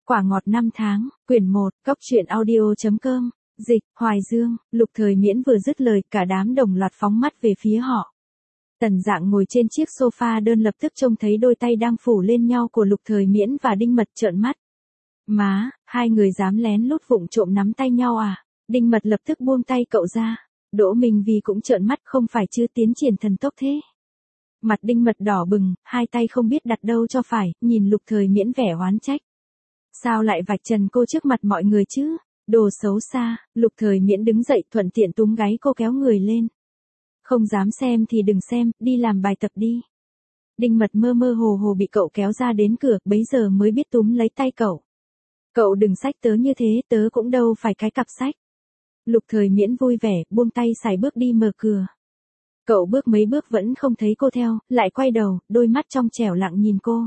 Quả ngọt năm tháng, quyển 1, Cóc truyện audio.com, dịch, Hoài Dương, Lục Thời Miễn vừa dứt lời, cả đám đồng loạt phóng mắt về phía họ. Tần Dạng ngồi trên chiếc sofa đơn lập tức trông thấy đôi tay đang phủ lên nhau của Lục Thời Miễn và Đinh Mật trợn mắt. Má, hai người dám lén lút vụng trộm nắm tay nhau à? Đinh Mật lập tức buông tay cậu ra. Đỗ Minh Vi cũng trợn mắt, không phải chứ, tiến triển thần tốc thế. Mặt Đinh Mật đỏ bừng, hai tay không biết đặt đâu cho phải, nhìn Lục Thời Miễn vẻ oán trách. Sao lại vạch trần cô trước mặt mọi người chứ? Đồ xấu xa. Lục Thời Miễn đứng dậy thuận tiện túm gáy cô kéo người lên. Không dám xem thì đừng xem, đi làm bài tập đi. Đinh Mật mơ mơ hồ hồ bị cậu kéo ra đến cửa, bấy giờ mới biết túm lấy tay cậu. Cậu đừng xách tớ như thế, tớ cũng đâu phải cái cặp sách. Lục Thời Miễn vui vẻ, buông tay sải bước đi mở cửa. Cậu bước mấy bước vẫn không thấy cô theo, lại quay đầu, đôi mắt trong trẻo lặng nhìn cô.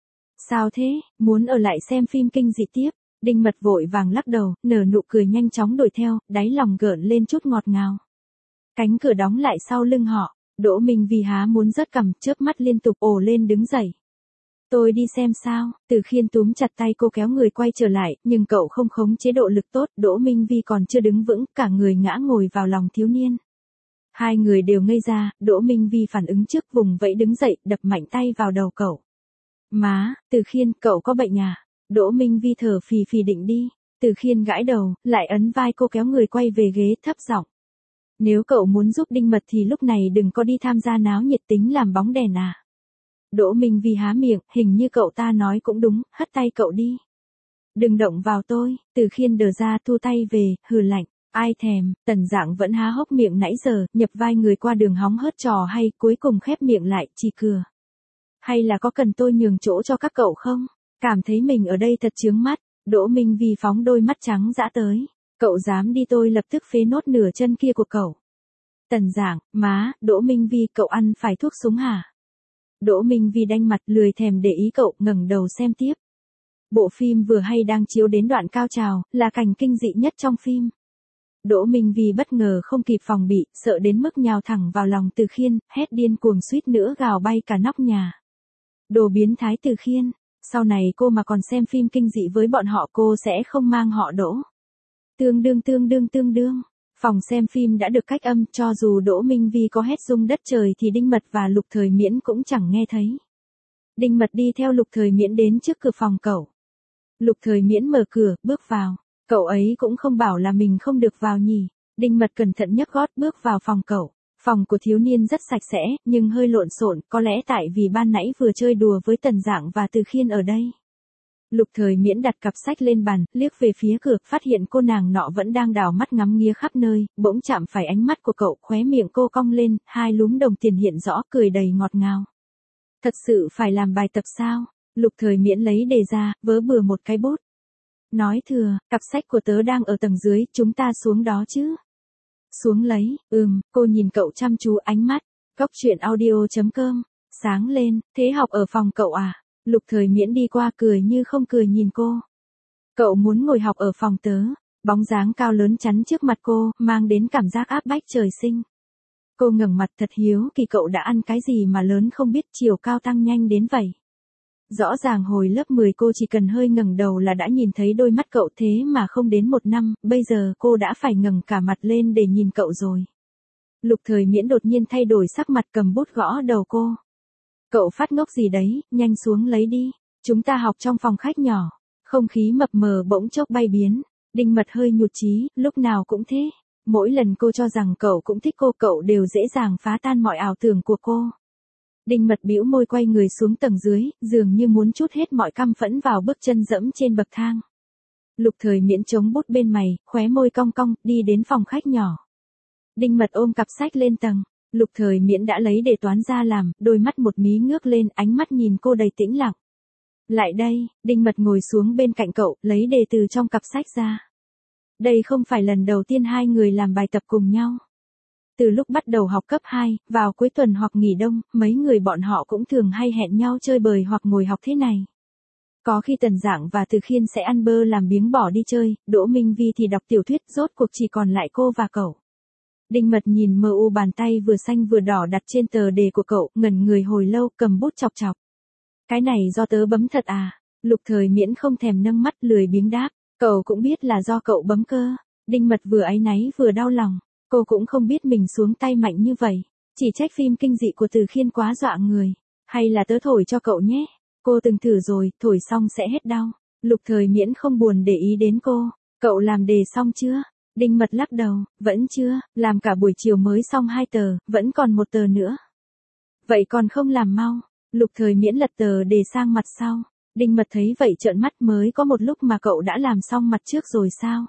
Sao thế, muốn ở lại xem phim kinh dị tiếp? Đinh Mật vội vàng lắc đầu, nở nụ cười nhanh chóng đuổi theo, đáy lòng gợn lên chút ngọt ngào. Cánh cửa đóng lại sau lưng họ, Đỗ Minh Vi há muốn rớt cằm, chớp mắt liên tục ồ lên đứng dậy. Tôi đi xem sao? Từ Khiên túm chặt tay cô kéo người quay trở lại, nhưng cậu không khống chế độ lực tốt, Đỗ Minh Vi còn chưa đứng vững, cả người ngã ngồi vào lòng thiếu niên. Hai người đều ngây ra, Đỗ Minh Vi phản ứng trước, vùng vẫy đứng dậy, đập mạnh tay vào đầu cậu. Má, Từ Khiên, cậu có bệnh à? Đỗ Minh Vi thở phì phì định đi. Từ Khiên gãi đầu, lại ấn vai cô kéo người quay về ghế, thấp giọng. Nếu cậu muốn giúp Đinh Mật thì lúc này đừng có đi tham gia náo nhiệt tính làm bóng đèn à. Đỗ Minh Vi há miệng, hình như cậu ta nói cũng đúng, hất tay cậu đi. Đừng động vào tôi. Từ Khiên đờ ra thu tay về, hừ lạnh. Ai thèm. Tần Dạng vẫn há hốc miệng nãy giờ, nhập vai người qua đường hóng hớt trò hay, cuối cùng khép miệng lại, chỉ cười. Hay là có cần tôi nhường chỗ cho các cậu không? Cảm thấy mình ở đây thật chướng mắt. Đỗ Minh Vi phóng đôi mắt trắng dã tới. Cậu dám đi tôi lập tức phế nốt nửa chân kia của cậu. Tần Dạng, má, Đỗ Minh Vi, cậu ăn phải thuốc súng hả? Đỗ Minh Vi đanh mặt, lười thèm để ý cậu, ngẩng đầu xem tiếp. Bộ phim vừa hay đang chiếu đến đoạn cao trào, là cảnh kinh dị nhất trong phim. Đỗ Minh Vi bất ngờ không kịp phòng bị, sợ đến mức nhào thẳng vào lòng Từ Khiên, hét điên cuồng suýt nữa gào bay cả nóc nhà. Đồ biến thái Từ Khiên, sau này cô mà còn xem phim kinh dị với bọn họ cô sẽ không mang họ Đỗ. Tương đương. Phòng xem phim đã được cách âm, cho dù Đỗ Minh Vi có hét rung đất trời thì Đinh Mật và Lục Thời Miễn cũng chẳng nghe thấy. Đinh Mật đi theo Lục Thời Miễn đến trước cửa phòng cậu. Lục Thời Miễn mở cửa, bước vào. Cậu ấy cũng không bảo là mình không được vào nhỉ. Đinh Mật cẩn thận nhấc gót bước vào phòng cậu. Phòng của thiếu niên rất sạch sẽ, nhưng hơi lộn xộn, có lẽ tại vì ban nãy vừa chơi đùa với Tần Dạng và Từ Khiên ở đây. Lục Thời Miễn đặt cặp sách lên bàn, liếc về phía cửa, phát hiện cô nàng nọ vẫn đang đảo mắt ngắm nghía khắp nơi, bỗng chạm phải ánh mắt của cậu, khóe miệng cô cong lên, hai lúm đồng tiền hiện rõ, cười đầy ngọt ngào. Thật sự phải làm bài tập sao? Lục Thời Miễn lấy đề ra, vớ bừa một cái bút. Nói thừa, cặp sách của tớ đang ở tầng dưới, chúng ta xuống đó chứ? Xuống lấy, cô nhìn cậu chăm chú, ánh mắt. Cóc truyện audio.com, sáng lên, thế học ở phòng cậu à? Lục Thời Miễn đi qua cười như không cười nhìn cô. Cậu muốn ngồi học ở phòng tớ. Bóng dáng cao lớn chắn trước mặt cô, mang đến cảm giác áp bách trời sinh. Cô ngẩng mặt thật hiếu kỳ, cậu đã ăn cái gì mà lớn không biết chiều cao tăng nhanh đến vậy. Rõ ràng hồi lớp 10 cô chỉ cần hơi ngẩng đầu là đã nhìn thấy đôi mắt cậu, thế mà không đến một năm, bây giờ cô đã phải ngẩng cả mặt lên để nhìn cậu rồi. Lục Thời Miễn đột nhiên thay đổi sắc mặt, cầm bút gõ đầu cô. Cậu phát ngốc gì đấy, nhanh xuống lấy đi. Chúng ta học trong phòng khách nhỏ. Không khí mập mờ bỗng chốc bay biến. Đinh Mật hơi nhụt chí, lúc nào cũng thế. Mỗi lần cô cho rằng cậu cũng thích cô, cậu đều dễ dàng phá tan mọi ảo tưởng của cô. Đinh Mật bĩu môi quay người xuống tầng dưới, dường như muốn trút hết mọi căm phẫn vào bước chân dẫm trên bậc thang. Lục Thời Miễn chống bút bên mày, khóe môi cong cong, đi đến phòng khách nhỏ. Đinh Mật ôm cặp sách lên tầng. Lục Thời Miễn đã lấy đề toán ra làm, đôi mắt một mí ngước lên, ánh mắt nhìn cô đầy tĩnh lặng. Lại đây. Đinh Mật ngồi xuống bên cạnh cậu, lấy đề từ trong cặp sách ra. Đây không phải lần đầu tiên hai người làm bài tập cùng nhau. Từ lúc bắt đầu học cấp 2, vào cuối tuần hoặc nghỉ đông, mấy người bọn họ cũng thường hay hẹn nhau chơi bời hoặc ngồi học thế này. Có khi Tần Dạng và Từ Khiên sẽ ăn bơ làm biếng bỏ đi chơi, Đỗ Minh Vi thì đọc tiểu thuyết, rốt cuộc chỉ còn lại cô và cậu. Đinh Mật nhìn mờ u bàn tay vừa xanh vừa đỏ đặt trên tờ đề của cậu, ngẩn người hồi lâu, cầm bút chọc chọc. Cái này do tớ bấm thật à? Lục Thời Miễn không thèm nâng mắt lười biếng đáp, cậu cũng biết là do cậu bấm cơ. Đinh Mật vừa áy náy vừa đau lòng, cô cũng không biết mình xuống tay mạnh như vậy, chỉ trách phim kinh dị của Từ Khiên quá dọa người, hay là tớ thổi cho cậu nhé, cô từng thử rồi, thổi xong sẽ hết đau. Lục Thời Miễn không buồn để ý đến cô, cậu làm đề xong chưa? Đinh Mật lắc đầu, vẫn chưa, làm cả buổi chiều mới xong 2 tờ, vẫn còn 1 tờ nữa. Vậy còn không làm mau. Lục Thời Miễn lật tờ đề sang mặt sau. Đinh Mật thấy vậy trợn mắt, mới có một lúc mà cậu đã làm xong mặt trước rồi sao?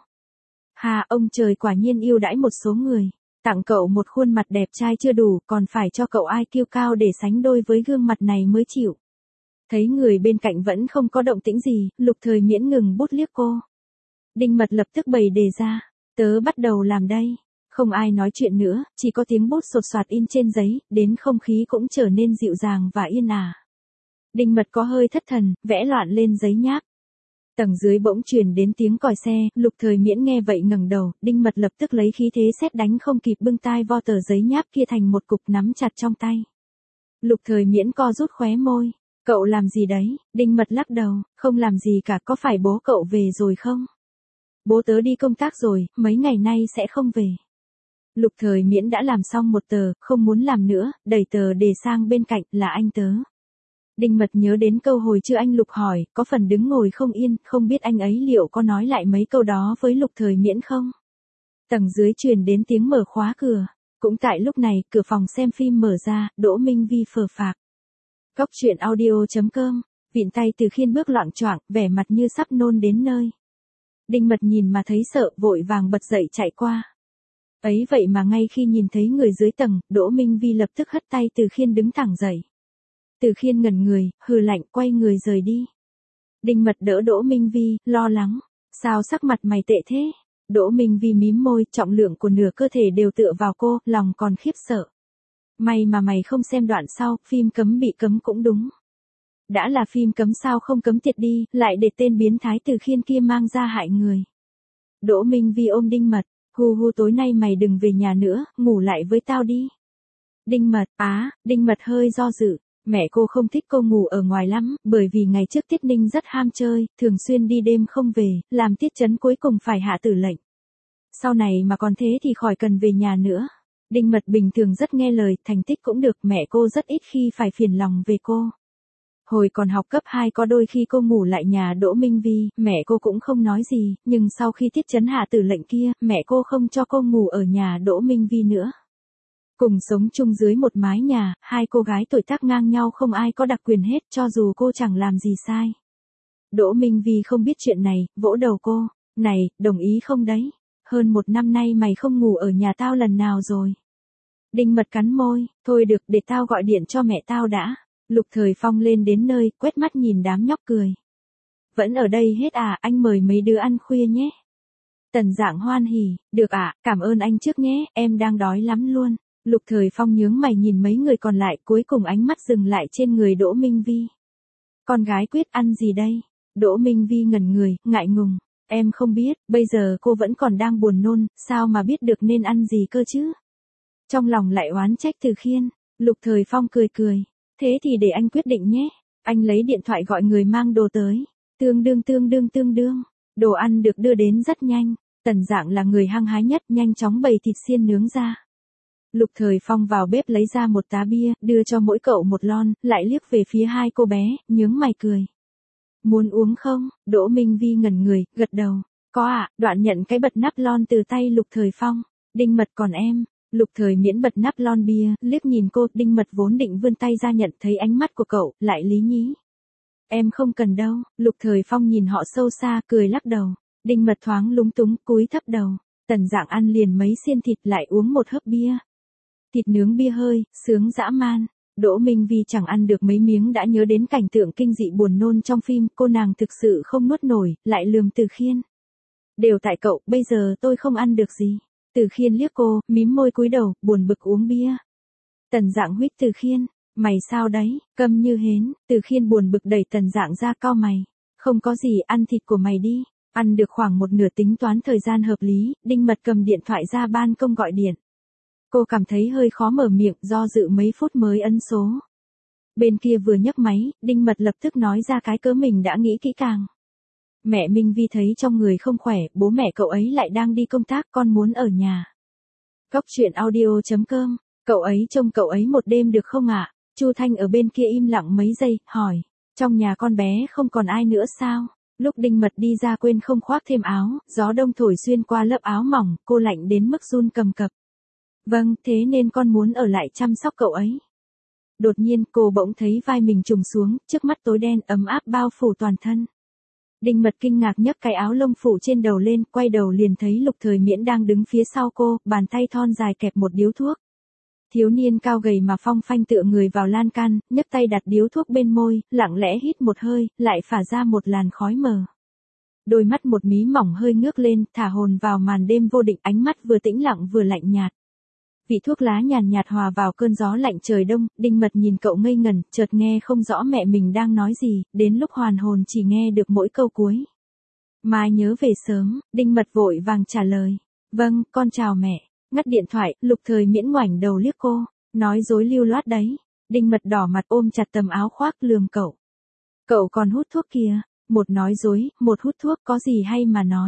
Hà, ông trời quả nhiên yêu đãi một số người. Tặng cậu một khuôn mặt đẹp trai chưa đủ, còn phải cho cậu IQ cao để sánh đôi với gương mặt này mới chịu. Thấy người bên cạnh vẫn không có động tĩnh gì, Lục Thời Miễn ngừng bút liếc cô. Đinh Mật lập tức bày đề ra. Tớ bắt đầu làm đây. Không ai nói chuyện nữa, chỉ có tiếng bút sột soạt in trên giấy, đến không khí cũng trở nên dịu dàng và yên ả. Đinh Mật có hơi thất thần, vẽ loạn lên giấy nháp. Tầng dưới bỗng truyền đến tiếng còi xe, Lục Thời Miễn nghe vậy ngẩng đầu, Đinh Mật lập tức lấy khí thế sét đánh không kịp bưng tai vo tờ giấy nháp kia thành một cục nắm chặt trong tay. Lục Thời Miễn co rút khóe môi, cậu làm gì đấy? Đinh Mật lắc đầu, không làm gì cả, có phải bố cậu về rồi không? Bố tớ đi công tác rồi, mấy ngày nay sẽ không về. Lục Thời Miễn đã làm xong 1 tờ, không muốn làm nữa, đẩy tờ đề sang bên cạnh, là anh tớ. Đinh Mật nhớ đến câu hồi trưa anh Lục hỏi, có phần đứng ngồi không yên, không biết anh ấy liệu có nói lại mấy câu đó với Lục Thời Miễn không? Tầng dưới truyền đến tiếng mở khóa cửa. Cũng tại lúc này, cửa phòng xem phim mở ra, Đỗ Minh Vi phờ phạc. Cóc truyện audio.com, vịn tay Từ Khiên bước loạng choạng, vẻ mặt như sắp nôn đến nơi. Đinh Mật nhìn mà thấy sợ, vội vàng bật dậy chạy qua. Ấy vậy mà ngay khi nhìn thấy người dưới tầng, Đỗ Minh Vi lập tức hất tay Từ Khiên đứng thẳng dậy. Từ Khiên ngẩn người, hừ lạnh, quay người rời đi. Đinh Mật đỡ Đỗ Minh Vi, lo lắng. Sao sắc mặt mày tệ thế? Đỗ Minh Vi mím môi, trọng lượng của nửa cơ thể đều tựa vào cô, lòng còn khiếp sợ. May mà mày không xem đoạn sau, phim cấm bị cấm cũng đúng. Đã là phim cấm sao không cấm tiệt đi, lại để tên biến thái Từ Khiên kia mang ra hại người. Đỗ Minh Vi ôm Đinh Mật, hu hu, tối nay mày đừng về nhà nữa, ngủ lại với tao đi. Đinh Mật, Đinh Mật hơi do dự. Mẹ cô không thích cô ngủ ở ngoài lắm, bởi vì ngày trước Tiết Ninh rất ham chơi, thường xuyên đi đêm không về, làm Tiết Chấn cuối cùng phải hạ tử lệnh. Sau này mà còn thế thì khỏi cần về nhà nữa. Đinh Mật bình thường rất nghe lời, thành tích cũng được, mẹ cô rất ít khi phải phiền lòng về cô. Hồi còn học cấp 2 có đôi khi cô ngủ lại nhà Đỗ Minh Vi, mẹ cô cũng không nói gì, nhưng sau khi Tiết Chấn hạ tử lệnh kia, mẹ cô không cho cô ngủ ở nhà Đỗ Minh Vi nữa. Cùng sống chung dưới một mái nhà, 2 cô gái tuổi tác ngang nhau không ai có đặc quyền hết, cho dù cô chẳng làm gì sai. Đỗ Minh Vi không biết chuyện này, vỗ đầu cô. Này, đồng ý không đấy? Hơn 1 năm nay mày không ngủ ở nhà tao lần nào rồi? Đinh Mật cắn môi, thôi được, để tao gọi điện cho mẹ tao đã. Lục Thời Phong lên đến nơi, quét mắt nhìn đám nhóc cười. Vẫn ở đây hết à, anh mời mấy đứa ăn khuya nhé. Tần Dạng hoan hỉ, được ạ, cảm ơn anh trước nhé, em đang đói lắm luôn. Lục Thời Phong nhướng mày nhìn mấy người còn lại, cuối cùng ánh mắt dừng lại trên người Đỗ Minh Vi. Con gái quyết ăn gì đây? Đỗ Minh Vi ngẩn người, ngại ngùng. Em không biết, bây giờ cô vẫn còn đang buồn nôn, sao mà biết được nên ăn gì cơ chứ? Trong lòng lại oán trách Từ Khiên. Lục Thời Phong cười cười. Thế thì để anh quyết định nhé. Anh lấy điện thoại gọi người mang đồ tới. Tương đương. Đồ ăn được đưa đến rất nhanh. Tần Dạng là người hăng hái nhất, nhanh chóng bày thịt xiên nướng ra. Lục Thời Phong vào bếp lấy ra một tá bia, đưa cho mỗi cậu một lon, lại liếc về phía 2 cô bé, nhướng mày cười. Muốn uống không? Đỗ Minh Vi ngẩn người, gật đầu. Có ạ, đoạn nhận cái bật nắp lon từ tay Lục Thời Phong. Đinh Mật còn em. Lục Thời Miễn bật nắp lon bia, liếc nhìn cô, Đinh Mật vốn định vươn tay ra nhận, thấy ánh mắt của cậu, lại lý nhí. Em không cần đâu. Lục Thời Phong nhìn họ sâu xa, cười lắc đầu. Đinh Mật thoáng lúng túng, cúi thấp đầu. Tần Dạng ăn liền mấy xiên thịt, lại uống một hớp bia. Thịt nướng bia hơi, sướng dã man. Đỗ Minh Vi chẳng ăn được mấy miếng đã nhớ đến cảnh tượng kinh dị buồn nôn trong phim, cô nàng thực sự không nuốt nổi, lại lườm Từ Khiên. Đều tại cậu, bây giờ tôi không ăn được gì. Từ Khiên liếc cô, mím môi cúi đầu, buồn bực uống bia. Tần Dạng huýt Từ Khiên, mày sao đấy, câm như hến. Từ Khiên buồn bực đẩy Tần Dạng ra, cau mày. Không có gì, ăn thịt của mày đi. Ăn được khoảng một nửa tính toán thời gian hợp lý, Đinh Mật cầm điện thoại ra ban công gọi điện. Cô cảm thấy hơi khó mở miệng, do dự mấy phút mới ấn số. Bên kia vừa nhấc máy, Đinh Mật lập tức nói ra cái cớ mình đã nghĩ kỹ càng. Mẹ Minh Vi thấy trong người không khỏe, bố mẹ cậu ấy lại đang đi công tác, con muốn ở nhà. Cóc truyện audio.com, cậu ấy trông cậu ấy một đêm được không ạ? Chu Thanh ở bên kia im lặng mấy giây, hỏi, trong nhà con bé không còn ai nữa sao? Lúc Đinh Mật đi ra quên không khoác thêm áo, gió đông thổi xuyên qua lớp áo mỏng, cô lạnh đến mức run cầm cập. Vâng, thế nên con muốn ở lại chăm sóc cậu ấy. Đột nhiên cô bỗng thấy vai mình trùng xuống, trước mắt tối đen ấm áp bao phủ toàn thân. Đinh Mật kinh ngạc nhấc cái áo lông phủ trên đầu lên, quay đầu liền thấy Lục Thời Miễn đang đứng phía sau cô, bàn tay thon dài kẹp một điếu thuốc. Thiếu niên cao gầy mà phong phanh tựa người vào lan can, nhấc tay đặt điếu thuốc bên môi, lặng lẽ hít một hơi, lại phả ra một làn khói mờ. Đôi mắt một mí mỏng hơi ngước lên, thả hồn vào màn đêm vô định, ánh mắt vừa tĩnh lặng vừa lạnh nhạt. Vị thuốc lá nhàn nhạt hòa vào cơn gió lạnh trời đông, Đinh Mật nhìn cậu ngây ngẩn, chợt nghe không rõ mẹ mình đang nói gì, đến lúc hoàn hồn chỉ nghe được mỗi câu cuối. Mai nhớ về sớm, Đinh Mật vội vàng trả lời. Vâng, con chào mẹ. Ngắt điện thoại, Lục Thời Miễn ngoảnh đầu liếc cô, nói dối lưu loát đấy. Đinh Mật đỏ mặt ôm chặt tấm áo khoác lườm cậu. Cậu còn hút thuốc kìa, một nói dối, một hút thuốc có gì hay mà nói.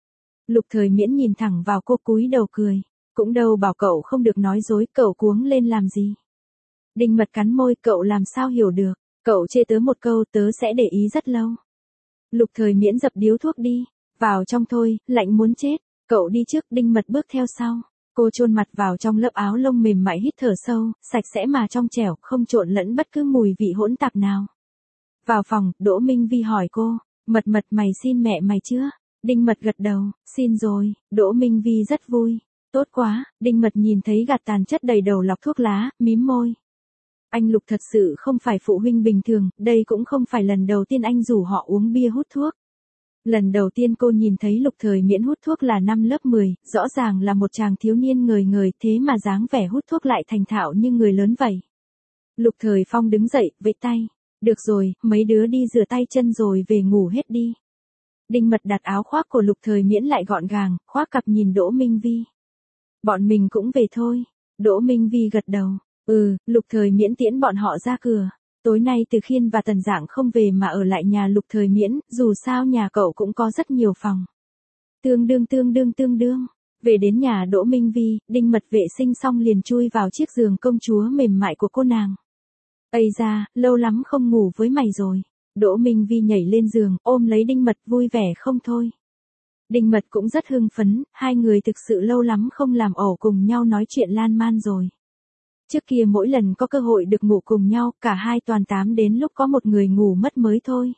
Lục Thời Miễn nhìn thẳng vào cô cúi đầu cười. Cũng đâu bảo cậu không được nói dối, cậu cuống lên làm gì. Đinh Mật cắn môi, cậu làm sao hiểu được, cậu chê tớ một câu tớ sẽ để ý rất lâu. Lục Thời Miễn dập điếu thuốc đi, vào trong thôi, lạnh muốn chết, cậu đi trước, Đinh Mật bước theo sau. Cô chôn mặt vào trong lớp áo lông mềm mại hít thở sâu, sạch sẽ mà trong trẻo, không trộn lẫn bất cứ mùi vị hỗn tạp nào. Vào phòng, Đỗ Minh Vi hỏi cô, Mật mày xin mẹ mày chưa? Đinh Mật gật đầu, xin rồi, Đỗ Minh Vi rất vui. Tốt quá, Đinh Mật nhìn thấy gạt tàn chất đầy đầu lọc thuốc lá, mím môi. Anh Lục thật sự không phải phụ huynh bình thường, đây cũng không phải lần đầu tiên anh rủ họ uống bia hút thuốc. Lần đầu tiên cô nhìn thấy Lục Thời Miễn hút thuốc là năm lớp 10, rõ ràng là một chàng thiếu niên ngời ngời, thế mà dáng vẻ hút thuốc lại thành thạo như người lớn vậy. Lục Thời Phong đứng dậy, vẫy tay. Được rồi, mấy đứa đi rửa tay chân rồi về ngủ hết đi. Đinh Mật đặt áo khoác của Lục Thời Miễn lại gọn gàng, khoác cặp nhìn Đỗ Minh Vi. Bọn mình cũng về thôi. Đỗ Minh Vi gật đầu. Lục Thời Miễn tiễn bọn họ ra cửa. Tối nay Từ Khiên và Tần Dạng không về mà ở lại nhà Lục Thời Miễn, dù sao nhà cậu cũng có rất nhiều phòng. Tương đương. Về đến nhà Đỗ Minh Vi, Đinh Mật vệ sinh xong liền chui vào chiếc giường công chúa mềm mại của cô nàng. Ây da, lâu lắm không ngủ với mày rồi. Đỗ Minh Vi nhảy lên giường, ôm lấy Đinh Mật vui vẻ không thôi. Đinh Mật cũng rất hưng phấn, hai người thực sự lâu lắm không làm ổ cùng nhau nói chuyện lan man rồi. Trước kia mỗi lần có cơ hội được ngủ cùng nhau, cả hai toàn tám đến lúc có một người ngủ mất mới thôi.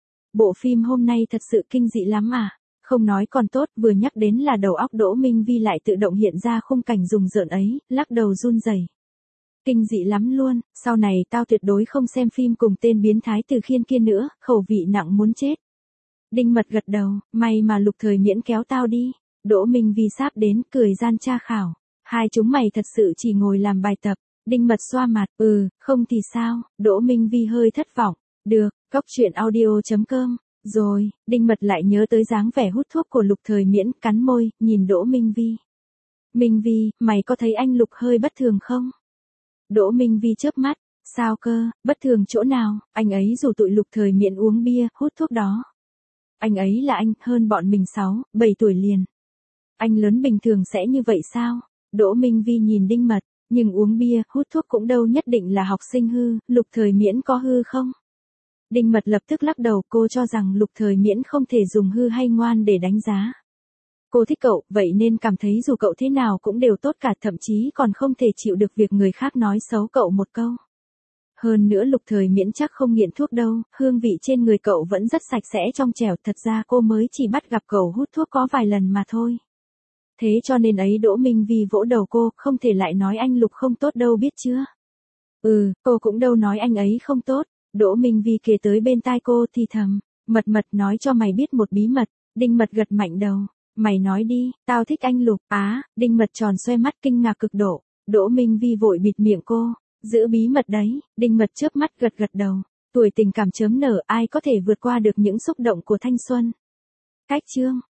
Bộ phim hôm nay thật sự kinh dị lắm à, không nói còn tốt, vừa nhắc đến là đầu óc Đỗ Minh Vi lại tự động hiện ra khung cảnh rùng rợn ấy, lắc đầu run rẩy. Kinh dị lắm luôn, sau này tao tuyệt đối không xem phim cùng tên biến thái Từ Khiên kia nữa, khẩu vị nặng muốn chết. Đinh Mật gật đầu, may mà Lục Thời Miễn kéo tao đi. Đỗ Minh Vi sáp đến, cười gian tra khảo. Hai chúng mày thật sự chỉ ngồi làm bài tập. Đinh Mật xoa mặt, không thì sao, Đỗ Minh Vi hơi thất vọng. Được, cóc truyện audio.com. Rồi, Đinh Mật lại nhớ tới dáng vẻ hút thuốc của Lục Thời Miễn, cắn môi, nhìn Đỗ Minh Vi. Minh Vi, mày có thấy anh Lục hơi bất thường không? Đỗ Minh Vi chớp mắt, sao cơ, bất thường chỗ nào, anh ấy rủ tụi Lục Thời Miễn uống bia, hút thuốc đó. Anh ấy là anh, hơn bọn mình 6, 7 tuổi liền. Anh lớn bình thường sẽ như vậy sao? Đỗ Minh Vi nhìn Đinh Mật, nhưng uống bia, hút thuốc cũng đâu nhất định là học sinh hư, Lục Thời Miễn có hư không? Đinh Mật lập tức lắc đầu, cô cho rằng Lục Thời Miễn không thể dùng hư hay ngoan để đánh giá. Cô thích cậu, vậy nên cảm thấy dù cậu thế nào cũng đều tốt cả, thậm chí còn không thể chịu được việc người khác nói xấu cậu một câu. Hơn nữa Lục Thời Miễn chắc không nghiện thuốc đâu, hương vị trên người cậu vẫn rất sạch sẽ trong trẻo, thật ra cô mới chỉ bắt gặp cậu hút thuốc có vài lần mà thôi. Thế cho nên ấy, Đỗ Minh Vi vỗ đầu cô, không thể lại nói anh Lục không tốt đâu biết chưa. Cô cũng đâu nói anh ấy không tốt. Đỗ Minh Vi kề tới bên tai cô thì thầm, Mật nói cho mày biết một bí mật. Đinh Mật gật mạnh đầu, mày nói đi, tao thích anh Lục. Đinh Mật tròn xoe mắt kinh ngạc cực độ. Đỗ Minh Vi vội bịt miệng cô, giữ bí mật đấy. Đinh Mật chớp mắt gật đầu, tuổi tình cảm chớm nở, ai có thể vượt qua được những xúc động của thanh xuân. Cách chương